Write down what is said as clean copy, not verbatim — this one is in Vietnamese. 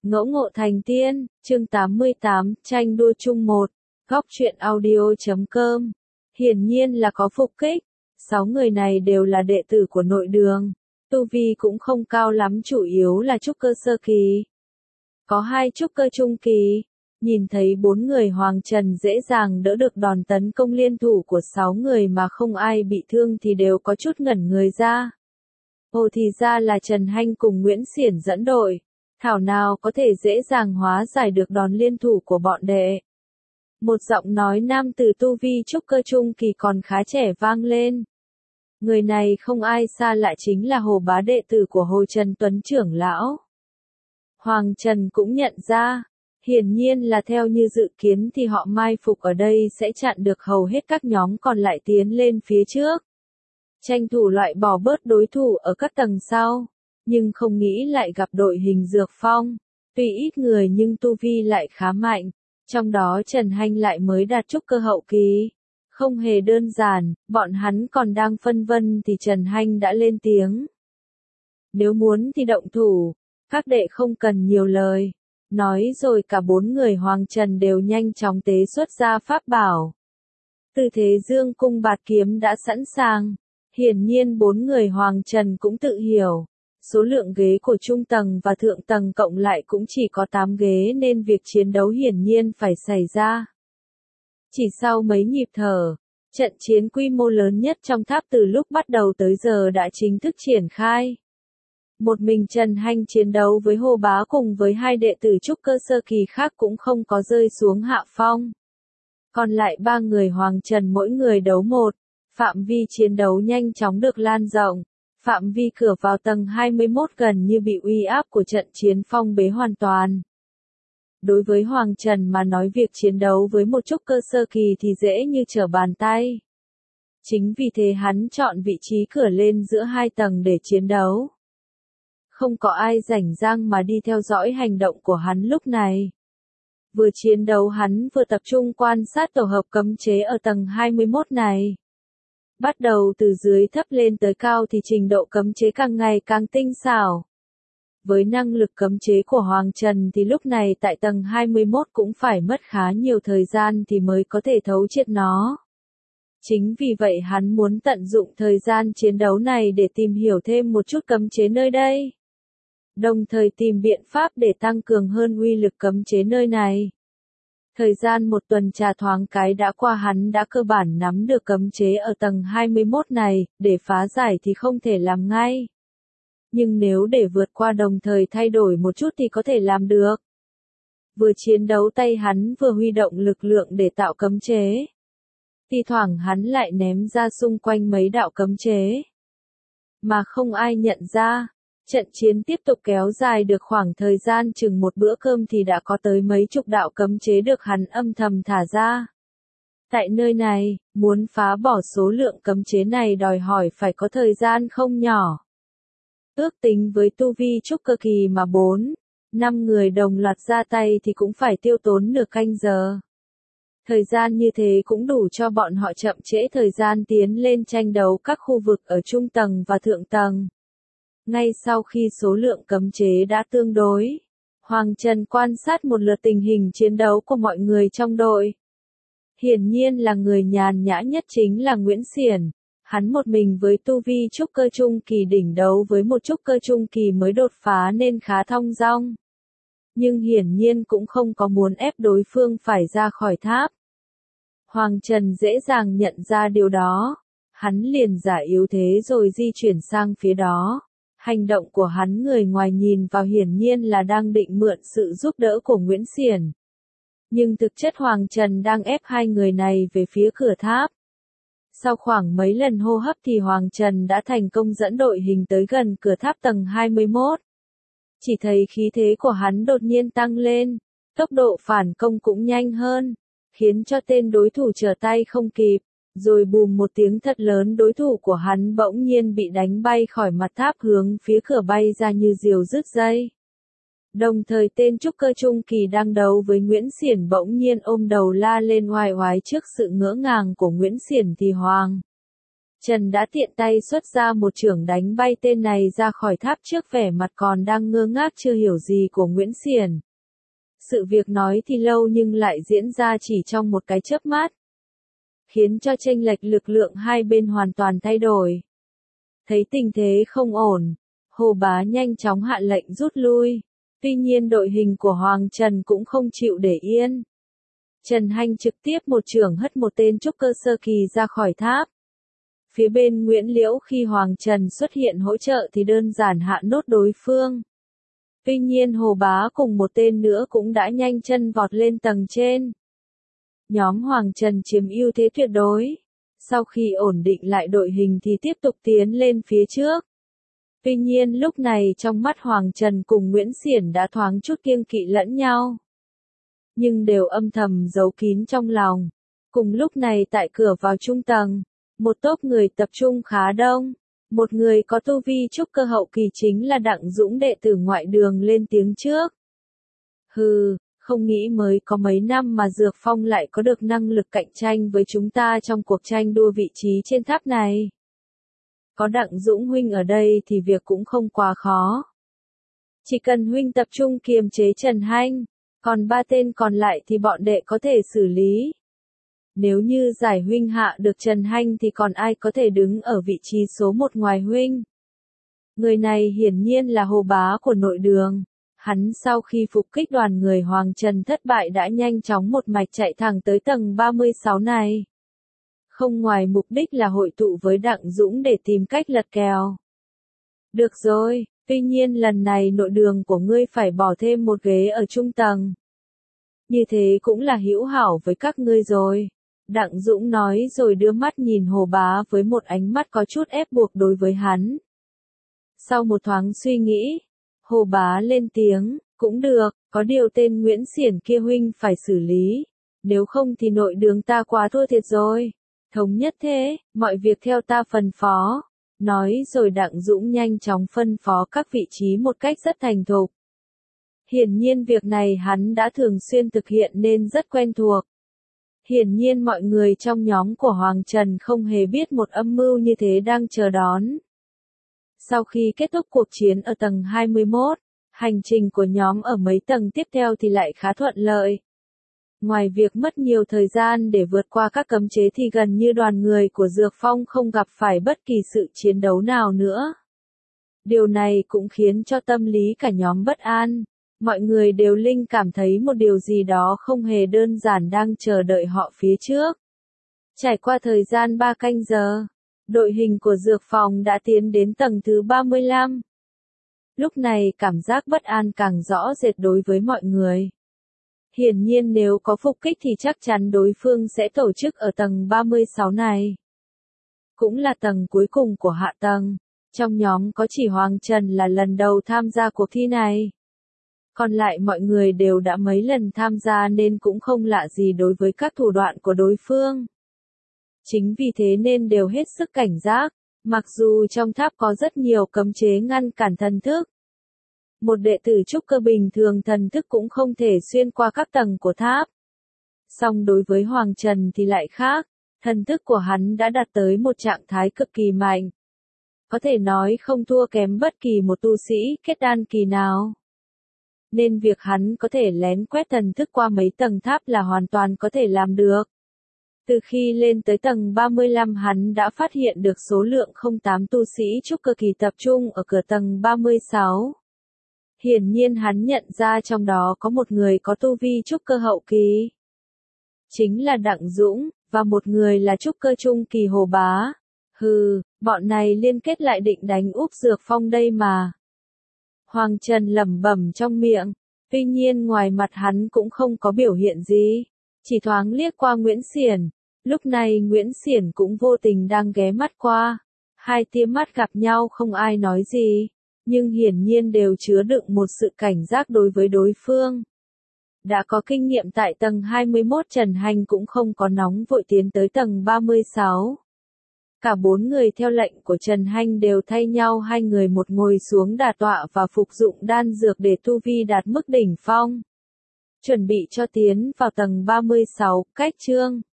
Ngẫu ngộ thành tiên, chương 88, tranh đua chung một, góc truyện audio.com. Hiển nhiên là có phục kích, 6 người này đều là đệ tử của nội đường, tu vi cũng không cao lắm, chủ yếu là trúc cơ sơ kỳ. Có 2 trúc cơ trung kỳ, nhìn thấy 4 người Hoàng Trần dễ dàng đỡ được đòn tấn công liên thủ của 6 người mà không ai bị thương thì đều có chút ngẩn người ra. Ồ, thì ra là Trần Hanh cùng Nguyễn Xiển dẫn đội. Thảo nào có thể dễ dàng hóa giải được đòn liên thủ của bọn đệ. Một giọng nói nam từ tu vi trúc cơ trung kỳ còn khá trẻ vang lên. Người này không ai xa lạ, chính là Hồ Bá, đệ tử của Hồ Trần Tuấn trưởng lão. Hoàng Trần cũng nhận ra, hiển nhiên là theo như dự kiến thì họ mai phục ở đây sẽ chặn được hầu hết các nhóm còn lại tiến lên phía trước. Tranh thủ loại bỏ bớt đối thủ ở các tầng sau. Nhưng không nghĩ lại gặp đội hình Dược Phong, tuy ít người nhưng tu vi lại khá mạnh, trong đó Trần Hanh lại mới đạt trúc cơ hậu kỳ. Không hề đơn giản, bọn hắn còn đang phân vân thì Trần Hanh đã lên tiếng. Nếu muốn thì động thủ, các đệ không cần nhiều lời. Nói rồi cả 4 người Hoàng Trần đều nhanh chóng tế xuất ra pháp bảo. Tư thế dương cung bạt kiếm đã sẵn sàng, hiển nhiên 4 người Hoàng Trần cũng tự hiểu. Số lượng ghế của trung tầng và thượng tầng cộng lại cũng chỉ có 8 ghế nên việc chiến đấu hiển nhiên phải xảy ra. Chỉ sau mấy nhịp thở, trận chiến quy mô lớn nhất trong tháp từ lúc bắt đầu tới giờ đã chính thức triển khai. Một mình Trần Hanh chiến đấu với Hồ Bá cùng với 2 đệ tử trúc cơ sơ kỳ khác cũng không có rơi xuống hạ phong. Còn lại 3 người Hoàng Trần mỗi người đấu một, phạm vi chiến đấu nhanh chóng được lan rộng. Phạm vi cửa vào tầng 21 gần như bị uy áp của trận chiến phong bế hoàn toàn. Đối với Hoàng Trần mà nói, việc chiến đấu với một trúc cơ sơ kỳ thì dễ như trở bàn tay. Chính vì thế hắn chọn vị trí cửa lên giữa 2 tầng để chiến đấu. Không có ai rảnh rang mà đi theo dõi hành động của hắn lúc này. Vừa chiến đấu hắn vừa tập trung quan sát tổ hợp cấm chế ở tầng 21 này. Bắt đầu từ dưới thấp lên tới cao thì trình độ cấm chế càng ngày càng tinh xảo. Với năng lực cấm chế của Hoàng Trần thì lúc này tại tầng 21 cũng phải mất khá nhiều thời gian thì mới có thể thấu triệt nó. Chính vì vậy hắn muốn tận dụng thời gian chiến đấu này để tìm hiểu thêm một chút cấm chế nơi đây. Đồng thời tìm biện pháp để tăng cường hơn uy lực cấm chế nơi này. Thời gian một tuần trà thoáng cái đã qua, hắn đã cơ bản nắm được cấm chế ở tầng 21 này, để phá giải thì không thể làm ngay. Nhưng nếu để vượt qua đồng thời thay đổi một chút thì có thể làm được. Vừa chiến đấu tay hắn vừa huy động lực lượng để tạo cấm chế. Thi thoảng hắn lại ném ra xung quanh mấy đạo cấm chế. Mà không ai nhận ra. Trận chiến tiếp tục kéo dài được khoảng thời gian chừng một bữa cơm thì đã có tới mấy chục đạo cấm chế được hắn âm thầm thả ra. Tại nơi này, muốn phá bỏ số lượng cấm chế này đòi hỏi phải có thời gian không nhỏ. Ước tính với tu vi trúc cơ kỳ mà 4-5 người đồng loạt ra tay thì cũng phải tiêu tốn nửa canh giờ. Thời gian như thế cũng đủ cho bọn họ chậm trễ thời gian tiến lên tranh đấu các khu vực ở trung tầng và thượng tầng. Ngay sau khi số lượng cấm chế đã tương đối, Hoàng Trần quan sát một lượt tình hình chiến đấu của mọi người trong đội. Hiển nhiên là người nhàn nhã nhất chính là Nguyễn Xiển. Hắn một mình với tu vi trúc cơ trung kỳ đỉnh đấu với một trúc cơ trung kỳ mới đột phá nên khá thong dong. Nhưng hiển nhiên cũng không có muốn ép đối phương phải ra khỏi tháp. Hoàng Trần dễ dàng nhận ra điều đó. Hắn liền giả yếu thế rồi di chuyển sang phía đó. Hành động của hắn người ngoài nhìn vào hiển nhiên là đang định mượn sự giúp đỡ của Nguyễn Xiển. Nhưng thực chất Hoàng Trần đang ép 2 người này về phía cửa tháp. Sau khoảng mấy lần hô hấp thì Hoàng Trần đã thành công dẫn đội hình tới gần cửa tháp tầng 21. Chỉ thấy khí thế của hắn đột nhiên tăng lên, tốc độ phản công cũng nhanh hơn, khiến cho tên đối thủ trở tay không kịp. Rồi bùm một tiếng thật lớn, đối thủ của hắn bỗng nhiên bị đánh bay khỏi mặt tháp hướng phía cửa bay ra như diều rứt dây. Đồng thời tên trúc cơ trung kỳ đang đấu với Nguyễn Xiển bỗng nhiên ôm đầu la lên oai oái trước sự ngỡ ngàng của Nguyễn Xiển thì Hoàng Trần đã tiện tay xuất ra một chưởng đánh bay tên này ra khỏi tháp trước, vẻ mặt còn đang ngơ ngác chưa hiểu gì của Nguyễn Xiển. Sự việc nói thì lâu nhưng lại diễn ra chỉ trong một cái chớp mắt, khiến cho chênh lệch lực lượng hai bên hoàn toàn thay đổi. Thấy tình thế không ổn, Hồ Bá nhanh chóng hạ lệnh rút lui. Tuy nhiên đội hình của Hoàng Trần cũng không chịu để yên. Trần Hanh trực tiếp một chưởng hất một tên trúc cơ sơ kỳ ra khỏi tháp. Phía bên Nguyễn Liễu khi Hoàng Trần xuất hiện hỗ trợ thì đơn giản hạ nốt đối phương. Tuy nhiên Hồ Bá cùng một tên nữa cũng đã nhanh chân vọt lên tầng trên. Nhóm Hoàng Trần chiếm ưu thế tuyệt đối. Sau khi ổn định lại đội hình thì tiếp tục tiến lên phía trước. Tuy nhiên lúc này trong mắt Hoàng Trần cùng Nguyễn Xiển đã thoáng chút kiêng kỵ lẫn nhau. Nhưng đều âm thầm giấu kín trong lòng. Cùng lúc này tại cửa vào trung tầng, một tốp người tập trung khá đông. Một người có tu vi trúc cơ hậu kỳ chính là Đặng Dũng, đệ tử ngoại đường, lên tiếng trước. Hừ, không nghĩ mới có mấy năm mà Dược Phong lại có được năng lực cạnh tranh với chúng ta trong cuộc tranh đua vị trí trên tháp này. Có Đặng Dũng huynh ở đây thì việc cũng không quá khó. Chỉ cần huynh tập trung kiềm chế Trần Hanh, còn ba tên còn lại thì bọn đệ có thể xử lý. Nếu như giải huynh hạ được Trần Hanh thì còn ai có thể đứng ở vị trí số 1 ngoài huynh. Người này hiển nhiên là Hồ Bá của nội đường. Hắn sau khi phục kích đoàn người Hoàng Trần thất bại đã nhanh chóng một mạch chạy thẳng tới tầng 36 này. Không ngoài mục đích là hội tụ với Đặng Dũng để tìm cách lật kèo. Được rồi, tuy nhiên lần này nội đường của ngươi phải bỏ thêm một ghế ở trung tầng. Như thế cũng là hữu hảo với các ngươi rồi. Đặng Dũng nói rồi đưa mắt nhìn Hồ Bá với một ánh mắt có chút ép buộc đối với hắn. Sau một thoáng suy nghĩ, Hồ Bá lên tiếng, cũng được, có điều tên Nguyễn Xiển kia huynh phải xử lý. Nếu không thì nội đường ta quá thua thiệt rồi. Thống nhất thế, mọi việc theo ta phân phó. Nói rồi Đặng Dũng nhanh chóng phân phó các vị trí một cách rất thành thục. Hiển nhiên việc này hắn đã thường xuyên thực hiện nên rất quen thuộc. Hiển nhiên mọi người trong nhóm của Hoàng Trần không hề biết một âm mưu như thế đang chờ đón. Sau khi kết thúc cuộc chiến ở tầng 21, hành trình của nhóm ở mấy tầng tiếp theo thì lại khá thuận lợi. Ngoài việc mất nhiều thời gian để vượt qua các cấm chế thì gần như đoàn người của Dược Phong không gặp phải bất kỳ sự chiến đấu nào nữa. Điều này cũng khiến cho tâm lý cả nhóm bất an. Mọi người đều linh cảm thấy một điều gì đó không hề đơn giản đang chờ đợi họ phía trước. Trải qua thời gian 3 canh giờ, đội hình của Dược Phòng đã tiến đến tầng thứ 35. Lúc này cảm giác bất an càng rõ rệt đối với mọi người. Hiển nhiên nếu có phục kích thì chắc chắn đối phương sẽ tổ chức ở tầng 36 này. Cũng là tầng cuối cùng của hạ tầng. Trong nhóm có chỉ Hoàng Trần là lần đầu tham gia cuộc thi này. Còn lại mọi người đều đã mấy lần tham gia nên cũng không lạ gì đối với các thủ đoạn của đối phương. Chính vì thế nên đều hết sức cảnh giác, mặc dù trong tháp có rất nhiều cấm chế ngăn cản thần thức. Một đệ tử trúc cơ bình thường thần thức cũng không thể xuyên qua các tầng của tháp. Song đối với Hoàng Trần thì lại khác, thần thức của hắn đã đạt tới một trạng thái cực kỳ mạnh. Có thể nói không thua kém bất kỳ một tu sĩ kết đan kỳ nào. Nên việc hắn có thể lén quét thần thức qua mấy tầng tháp là hoàn toàn có thể làm được. Từ khi lên tới tầng 35 hắn đã phát hiện được số lượng 08 tu sĩ trúc cơ kỳ tập trung ở cửa tầng 36. Hiển nhiên hắn nhận ra trong đó có một người có tu vi trúc cơ hậu kỳ. Chính là Đặng Dũng, và một người là trúc cơ trung kỳ Hồ Bá. Hừ, bọn này liên kết lại định đánh úp Dược Phong đây mà. Hoàng Trần lẩm bẩm trong miệng, tuy nhiên ngoài mặt hắn cũng không có biểu hiện gì, chỉ thoáng liếc qua Nguyễn Xiển. Lúc này Nguyễn Xiển cũng vô tình đang ghé mắt qua, hai tia mắt gặp nhau không ai nói gì, nhưng hiển nhiên đều chứa đựng một sự cảnh giác đối với đối phương. Đã có kinh nghiệm tại tầng 21 Trần Hành cũng không có nóng vội tiến tới tầng 36. Cả 4 người theo lệnh của Trần Hanh đều thay nhau hai người một ngồi xuống đả tọa và phục dụng đan dược để tu vi đạt mức đỉnh phong. Chuẩn bị cho tiến vào tầng 36, cách chương.